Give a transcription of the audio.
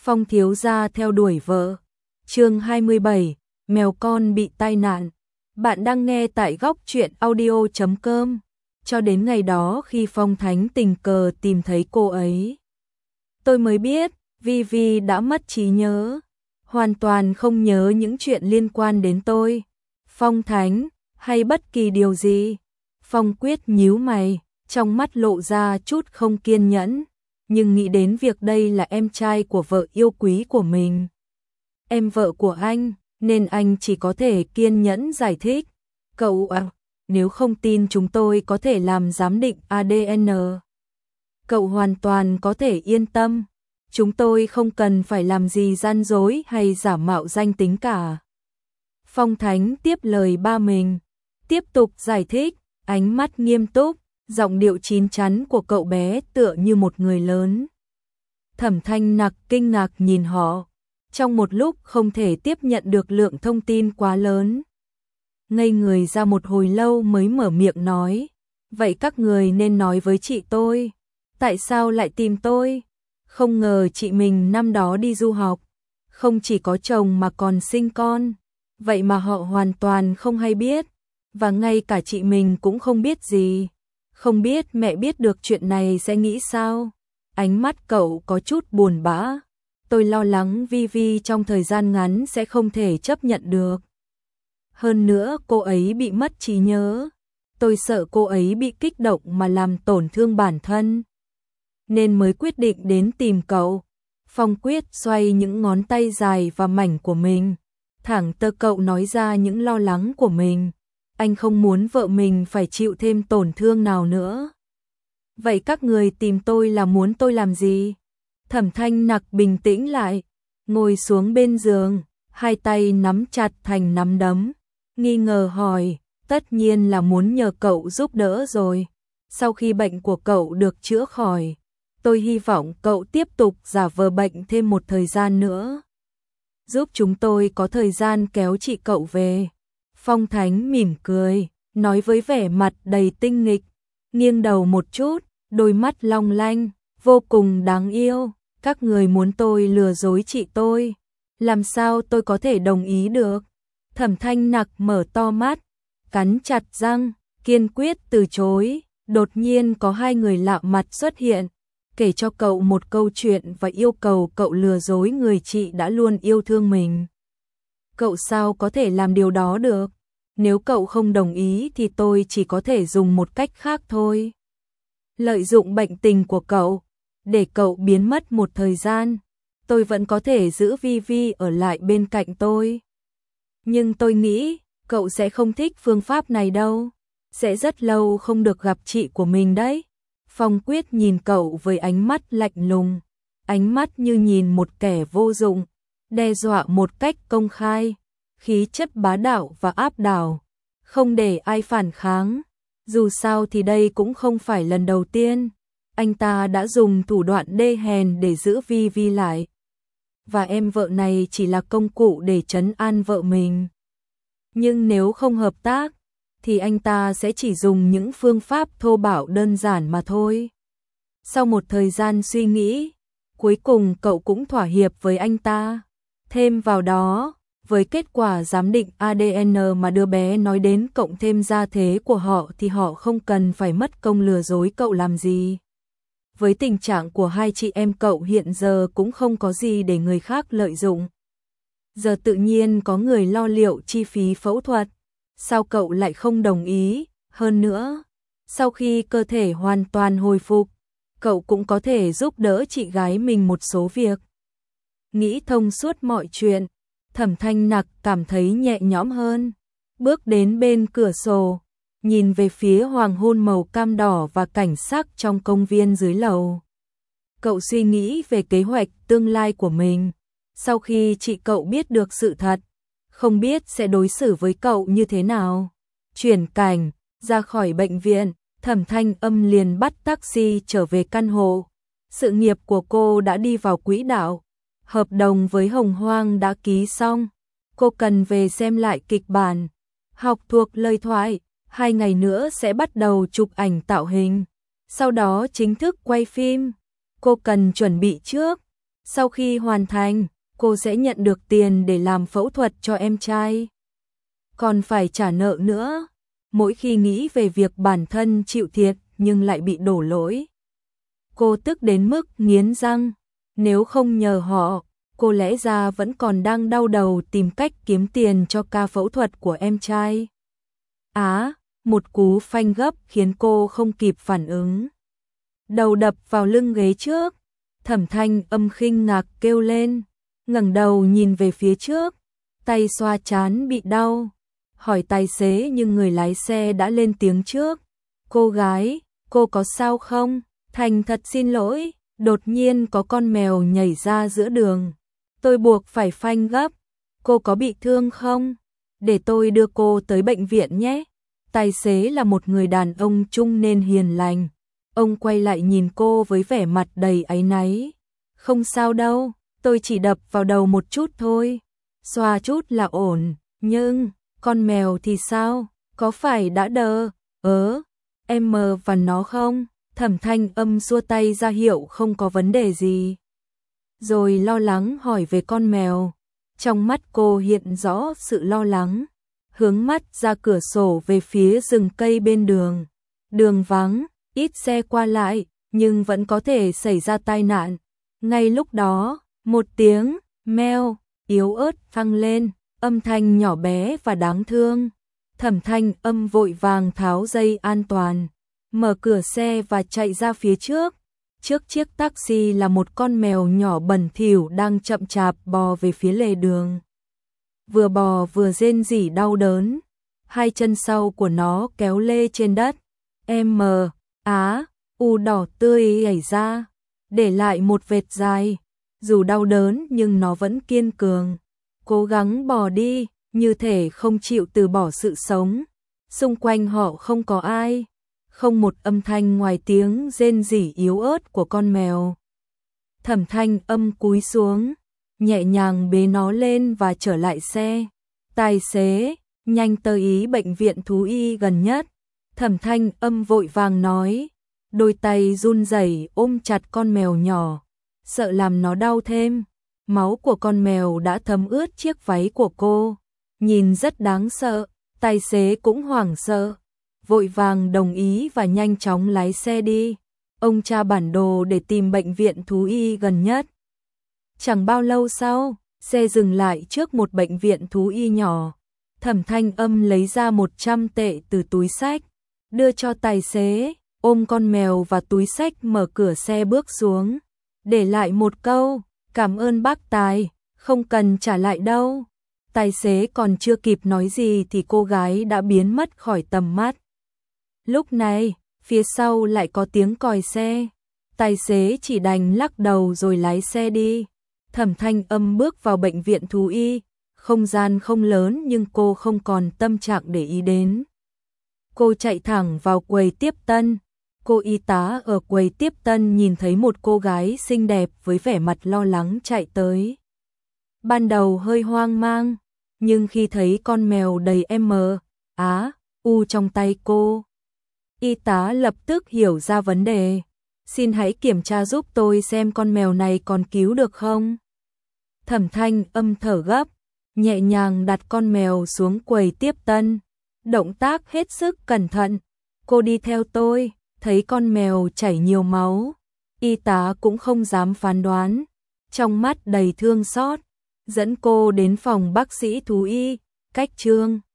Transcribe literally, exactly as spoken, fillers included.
Phong thiếu gia theo đuổi vợ. Chương hai mươi bảy, mèo con bị tai nạn. Bạn đang nghe tại góc truyện audio chấm com. Cho đến ngày đó khi Phong Thánh tình cờ tìm thấy cô ấy, tôi mới biết Vi Vi đã mất trí nhớ, hoàn toàn không nhớ những chuyện liên quan đến tôi, Phong Thánh hay bất kỳ điều gì. Phong Quyết nhíu mày, trong mắt lộ ra chút không kiên nhẫn, nhưng nghĩ đến việc đây là em trai của vợ yêu quý của mình, em vợ của anh, nên anh chỉ có thể kiên nhẫn giải thích. Cậu à, nếu không tin chúng tôi có thể làm giám định a đê en. Cậu hoàn toàn có thể yên tâm, chúng tôi không cần phải làm gì gian dối hay giả mạo danh tính cả. Phong Thánh tiếp lời ba mình, tiếp tục giải thích, ánh mắt nghiêm túc, giọng điệu chín chắn của cậu bé tựa như một người lớn. Thẩm Thanh Nặc kinh ngạc nhìn họ, trong một lúc không thể tiếp nhận được lượng thông tin quá lớn. Ngây người ra một hồi lâu mới mở miệng nói, vậy các người nên nói với chị tôi, tại sao lại tìm tôi? Không ngờ chị mình năm đó đi du học, không chỉ có chồng mà còn sinh con, vậy mà họ hoàn toàn không hay biết, và ngay cả chị mình cũng không biết gì. Không biết mẹ biết được chuyện này sẽ nghĩ sao? Ánh mắt cậu có chút buồn bã. Tôi lo lắng Vi Vi trong thời gian ngắn sẽ không thể chấp nhận được. Hơn nữa cô ấy bị mất trí nhớ. Tôi sợ cô ấy bị kích động mà làm tổn thương bản thân, nên mới quyết định đến tìm cậu. Phong Quyết xoay những ngón tay dài và mảnh của mình, thẳng tơ cậu nói ra những lo lắng của mình. Anh không muốn vợ mình phải chịu thêm tổn thương nào nữa. Vậy các người tìm tôi là muốn tôi làm gì? Thẩm Thanh Nặc bình tĩnh lại, ngồi xuống bên giường, hai tay nắm chặt thành nắm đấm, nghi ngờ hỏi, tất nhiên là muốn nhờ cậu giúp đỡ rồi. Sau khi bệnh của cậu được chữa khỏi, tôi hy vọng cậu tiếp tục giả vờ bệnh thêm một thời gian nữa, giúp chúng tôi có thời gian kéo chị cậu về. Phong Thánh mỉm cười, nói với vẻ mặt đầy tinh nghịch, nghiêng đầu một chút, đôi mắt long lanh, vô cùng đáng yêu. Các người muốn tôi lừa dối chị tôi, làm sao tôi có thể đồng ý được? Thẩm Thanh Nặc mở to mắt, cắn chặt răng, kiên quyết từ chối. Đột nhiên có hai người lạ mặt xuất hiện, kể cho cậu một câu chuyện và yêu cầu cậu lừa dối người chị đã luôn yêu thương mình. Cậu sao có thể làm điều đó được? Nếu cậu không đồng ý thì tôi chỉ có thể dùng một cách khác thôi. Lợi dụng bệnh tình của cậu, để cậu biến mất một thời gian, tôi vẫn có thể giữ Vi Vi ở lại bên cạnh tôi. Nhưng tôi nghĩ, cậu sẽ không thích phương pháp này đâu, sẽ rất lâu không được gặp chị của mình đấy. Phong Quyết nhìn cậu với ánh mắt lạnh lùng, ánh mắt như nhìn một kẻ vô dụng, đe dọa một cách công khai, khí chất bá đạo và áp đảo, không để ai phản kháng. Dù sao thì đây cũng không phải lần đầu tiên anh ta đã dùng thủ đoạn đê hèn để giữ Vi Vi lại, và em vợ này chỉ là công cụ để trấn an vợ mình. Nhưng nếu không hợp tác, thì anh ta sẽ chỉ dùng những phương pháp thô bạo đơn giản mà thôi. Sau một thời gian suy nghĩ, cuối cùng cậu cũng thỏa hiệp với anh ta. Thêm vào đó, với kết quả giám định a đê en mà đứa bé nói đến cộng thêm gia thế của họ thì họ không cần phải mất công lừa dối cậu làm gì. Với tình trạng của hai chị em cậu hiện giờ cũng không có gì để người khác lợi dụng. Giờ tự nhiên có người lo liệu chi phí phẫu thuật, sao cậu lại không đồng ý? Hơn nữa, sau khi cơ thể hoàn toàn hồi phục, cậu cũng có thể giúp đỡ chị gái mình một số việc. Nghĩ thông suốt mọi chuyện, Thẩm Thanh Nặc cảm thấy nhẹ nhõm hơn, bước đến bên cửa sổ, nhìn về phía hoàng hôn màu cam đỏ và cảnh sắc trong công viên dưới lầu. Cậu suy nghĩ về kế hoạch tương lai của mình, sau khi chị cậu biết được sự thật, không biết sẽ đối xử với cậu như thế nào. Chuyển cảnh, ra khỏi bệnh viện, Thẩm Thanh Âm liền bắt taxi trở về căn hộ. Sự nghiệp của cô đã đi vào quỹ đạo, hợp đồng với Hồng Hoang đã ký xong, cô cần về xem lại kịch bản, học thuộc lời thoại, hai ngày nữa sẽ bắt đầu chụp ảnh tạo hình, sau đó chính thức quay phim. Cô cần chuẩn bị trước, Sau khi hoàn thành, cô sẽ nhận được tiền để làm phẫu thuật cho em trai. Còn phải trả nợ nữa. Mỗi khi nghĩ về việc bản thân chịu thiệt nhưng lại bị đổ lỗi, cô tức đến mức nghiến răng. Nếu không nhờ họ, cô lẽ ra vẫn còn đang đau đầu tìm cách kiếm tiền cho ca phẫu thuật của em trai. Á, một cú phanh gấp khiến cô không kịp phản ứng. Đầu đập vào lưng ghế trước, Thẩm Thanh Âm khinh ngạc kêu lên, ngẩng đầu nhìn về phía trước, tay xoa trán bị đau, hỏi tài xế nhưng người lái xe đã lên tiếng trước. Cô gái, cô có sao không? Thành thật xin lỗi, đột nhiên có con mèo nhảy ra giữa đường. Tôi buộc phải phanh gấp. Cô có bị thương không? Để tôi đưa cô tới bệnh viện nhé. Tài xế là một người đàn ông trung niên hiền lành. Ông quay lại nhìn cô với vẻ mặt đầy áy náy. Không sao đâu, tôi chỉ đập vào đầu một chút thôi. Xoa chút là ổn, nhưng con mèo thì sao? Có phải đã đờ, ớ, em mờ và nó không? Thẩm Thanh Âm xua tay ra hiệu không có vấn đề gì. Rồi lo lắng hỏi về con mèo. Trong mắt cô hiện rõ sự lo lắng. Hướng mắt ra cửa sổ về phía rừng cây bên đường. Đường vắng, ít xe qua lại, nhưng vẫn có thể xảy ra tai nạn. Ngay lúc đó, một tiếng meo yếu ớt vang lên, âm thanh nhỏ bé và đáng thương. Thẩm Thanh Âm vội vàng tháo dây an toàn, mở cửa xe và chạy ra phía trước. Trước chiếc taxi là một con mèo nhỏ bẩn thỉu đang chậm chạp bò về phía lề đường. Vừa bò vừa rên rỉ đau đớn, hai chân sau của nó kéo lê trên đất. M, á, u đỏ tươi chảy ra, để lại một vệt dài. Dù đau đớn nhưng nó vẫn kiên cường, cố gắng bò đi, như thể không chịu từ bỏ sự sống. Xung quanh họ không có ai, không một âm thanh ngoài tiếng rên rỉ yếu ớt của con mèo. Thẩm Thanh Âm cúi xuống, nhẹ nhàng bế nó lên và trở lại xe. Tài xế, nhanh tới bệnh viện thú y gần nhất. Thẩm Thanh Âm vội vàng nói, đôi tay run rẩy ôm chặt con mèo nhỏ, sợ làm nó đau thêm. Máu của con mèo đã thấm ướt chiếc váy của cô, nhìn rất đáng sợ. Tài xế cũng hoảng sợ, vội vàng đồng ý và nhanh chóng lái xe đi. Ông tra bản đồ để tìm bệnh viện thú y gần nhất. Chẳng bao lâu sau, xe dừng lại trước một bệnh viện thú y nhỏ. Thẩm Thanh Âm lấy ra một trăm tệ từ túi xách, đưa cho tài xế, ôm con mèo và túi xách mở cửa xe bước xuống, để lại một câu, cảm ơn bác Tài, không cần trả lại đâu. Tài xế còn chưa kịp nói gì thì cô gái đã biến mất khỏi tầm mắt. Lúc này, phía sau lại có tiếng còi xe. Tài xế chỉ đành lắc đầu rồi lái xe đi. Thẩm Thanh Âm bước vào bệnh viện thú y. Không gian không lớn nhưng cô không còn tâm trạng để ý đến. Cô chạy thẳng vào quầy tiếp tân. Cô y tá ở quầy tiếp tân nhìn thấy một cô gái xinh đẹp với vẻ mặt lo lắng chạy tới. Ban đầu hơi hoang mang, nhưng khi thấy con mèo đầy M, á, u trong tay cô, y tá lập tức hiểu ra vấn đề. Xin hãy kiểm tra giúp tôi xem con mèo này còn cứu được không? Thẩm Thanh Âm thở gấp, nhẹ nhàng đặt con mèo xuống quầy tiếp tân. Động tác hết sức cẩn thận. Cô đi theo tôi, thấy con mèo chảy nhiều máu. Y tá cũng không dám phán đoán, trong mắt đầy thương xót, dẫn cô đến phòng bác sĩ thú y, cách Trương.